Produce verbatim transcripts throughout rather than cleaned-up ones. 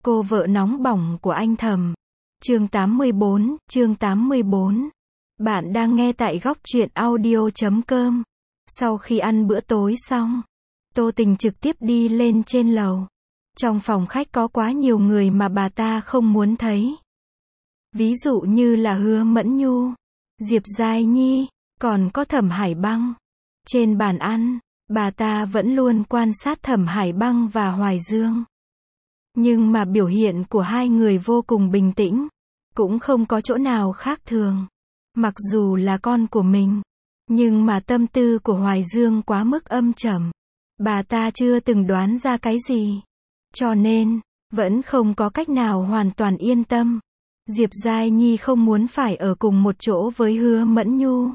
Cô vợ nóng bỏng của anh Thầm. Chương tám mươi bốn, chương tám mươi bốn. Bạn đang nghe tại góc truyện audio chấm com. Sau khi ăn bữa tối xong, Tô Tình trực tiếp đi lên trên lầu. Trong phòng khách có quá nhiều người mà bà ta không muốn thấy. Ví dụ như là Hứa Mẫn Nhu, Diệp Giai Nhi, còn có Thẩm Hải Băng. Trên bàn ăn, bà ta vẫn luôn quan sát Thẩm Hải Băng và Hoài Dương. Nhưng mà biểu hiện của hai người vô cùng bình tĩnh, cũng không có chỗ nào khác thường. Mặc dù là con của mình, nhưng mà tâm tư của Hoài Dương quá mức âm trầm. Bà ta chưa từng đoán ra cái gì. Cho nên, vẫn không có cách nào hoàn toàn yên tâm. Diệp Giai Nhi không muốn phải ở cùng một chỗ với Hứa Mẫn Nhu.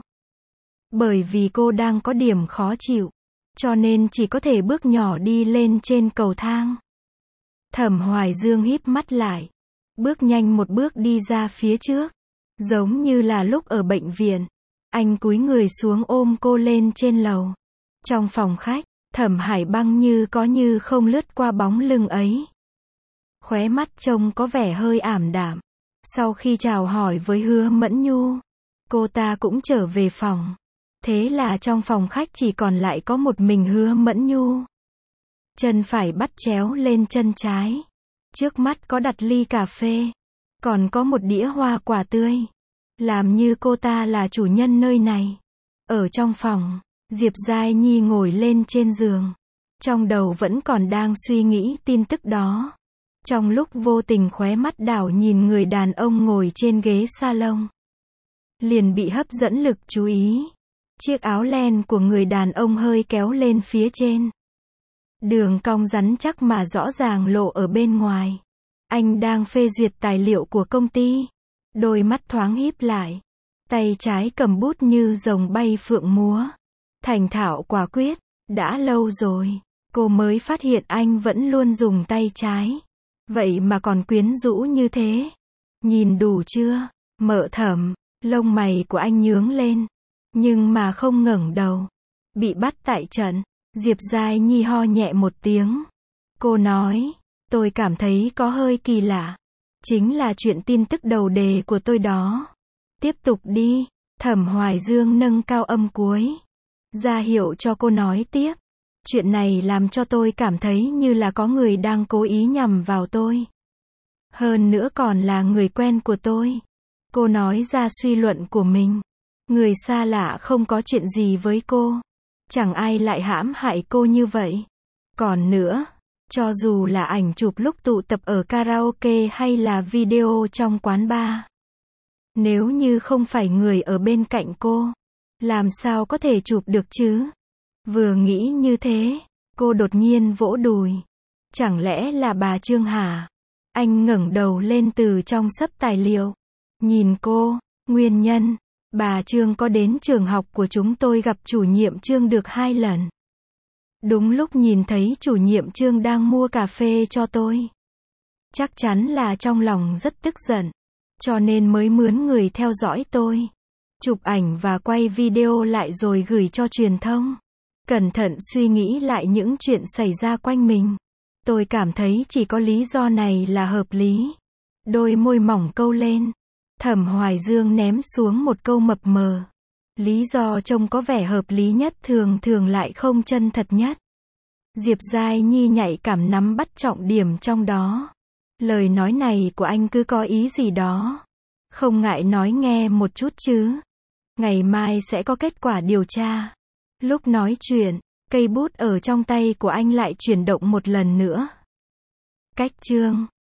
Bởi vì cô đang có điểm khó chịu. Cho nên chỉ có thể bước nhỏ đi lên trên cầu thang. Thẩm Hoài Dương híp mắt lại. Bước nhanh một bước đi ra phía trước. Giống như là lúc ở bệnh viện. Anh cúi người xuống ôm cô lên trên lầu. Trong phòng khách, Thẩm Hải Băng như có như không lướt qua bóng lưng ấy. Khóe mắt trông có vẻ hơi ảm đạm. Sau khi chào hỏi với Hứa Mẫn Nhu, cô ta cũng trở về phòng. Thế là trong phòng khách chỉ còn lại có một mình Hứa Mẫn Nhu. Chân phải bắt chéo lên chân trái. Trước mắt có đặt ly cà phê. Còn có một đĩa hoa quả tươi. Làm như cô ta là chủ nhân nơi này. Ở trong phòng, Diệp Giai Nhi ngồi lên trên giường. Trong đầu vẫn còn đang suy nghĩ tin tức đó. Trong lúc vô tình khóe mắt đảo nhìn người đàn ông ngồi trên ghế salon. Liền bị hấp dẫn lực chú ý. Chiếc áo len của người đàn ông hơi kéo lên phía trên. Đường cong rắn chắc mà rõ ràng lộ ở bên ngoài. Anh đang phê duyệt tài liệu của công ty. Đôi mắt thoáng híp lại. Tay trái cầm bút như rồng bay phượng múa. Thành thạo quả quyết. Đã lâu rồi, cô mới phát hiện anh vẫn luôn dùng tay trái. Vậy mà còn quyến rũ như thế. Nhìn đủ chưa? Mợ Thẩm, lông mày của anh nhướng lên. Nhưng mà không ngẩng đầu. Bị bắt tại trận. Diệp Giai Nhi ho nhẹ một tiếng. Cô nói, tôi cảm thấy có hơi kỳ lạ. Chính là chuyện tin tức đầu đề của tôi đó. Tiếp tục đi. Thẩm Hoài Dương nâng cao âm cuối. Ra hiệu cho cô nói tiếp. Chuyện này làm cho tôi cảm thấy như là có người đang cố ý nhằm vào tôi. Hơn nữa còn là người quen của tôi. Cô nói ra suy luận của mình. Người xa lạ không có chuyện gì với cô. Chẳng ai lại hãm hại cô như vậy. Còn nữa, cho dù là ảnh chụp lúc tụ tập ở karaoke hay là video trong quán bar. Nếu như không phải người ở bên cạnh cô, làm sao có thể chụp được chứ? Vừa nghĩ như thế, cô đột nhiên vỗ đùi. Chẳng lẽ là bà Trương hả? Anh ngẩng đầu lên từ trong xấp tài liệu. Nhìn cô, nguyên nhân. Bà Trương có đến trường học của chúng tôi gặp chủ nhiệm Trương được hai lần. Đúng lúc nhìn thấy chủ nhiệm Trương đang mua cà phê cho tôi. Chắc chắn là trong lòng rất tức giận. Cho nên mới mướn người theo dõi tôi. Chụp ảnh và quay video lại rồi gửi cho truyền thông. Cẩn thận suy nghĩ lại những chuyện xảy ra quanh mình. Tôi cảm thấy chỉ có lý do này là hợp lý. Đôi môi mỏng câu lên. Thẩm Hoài Dương ném xuống một câu mập mờ. Lý do trông có vẻ hợp lý nhất thường thường lại không chân thật nhất. Diệp Giai Nhi nhạy cảm nắm bắt trọng điểm trong đó. Lời nói này của anh cứ có ý gì đó. Không ngại nói nghe một chút chứ. Ngày mai sẽ có kết quả điều tra. Lúc nói chuyện, cây bút ở trong tay của anh lại chuyển động một lần nữa. Cách chương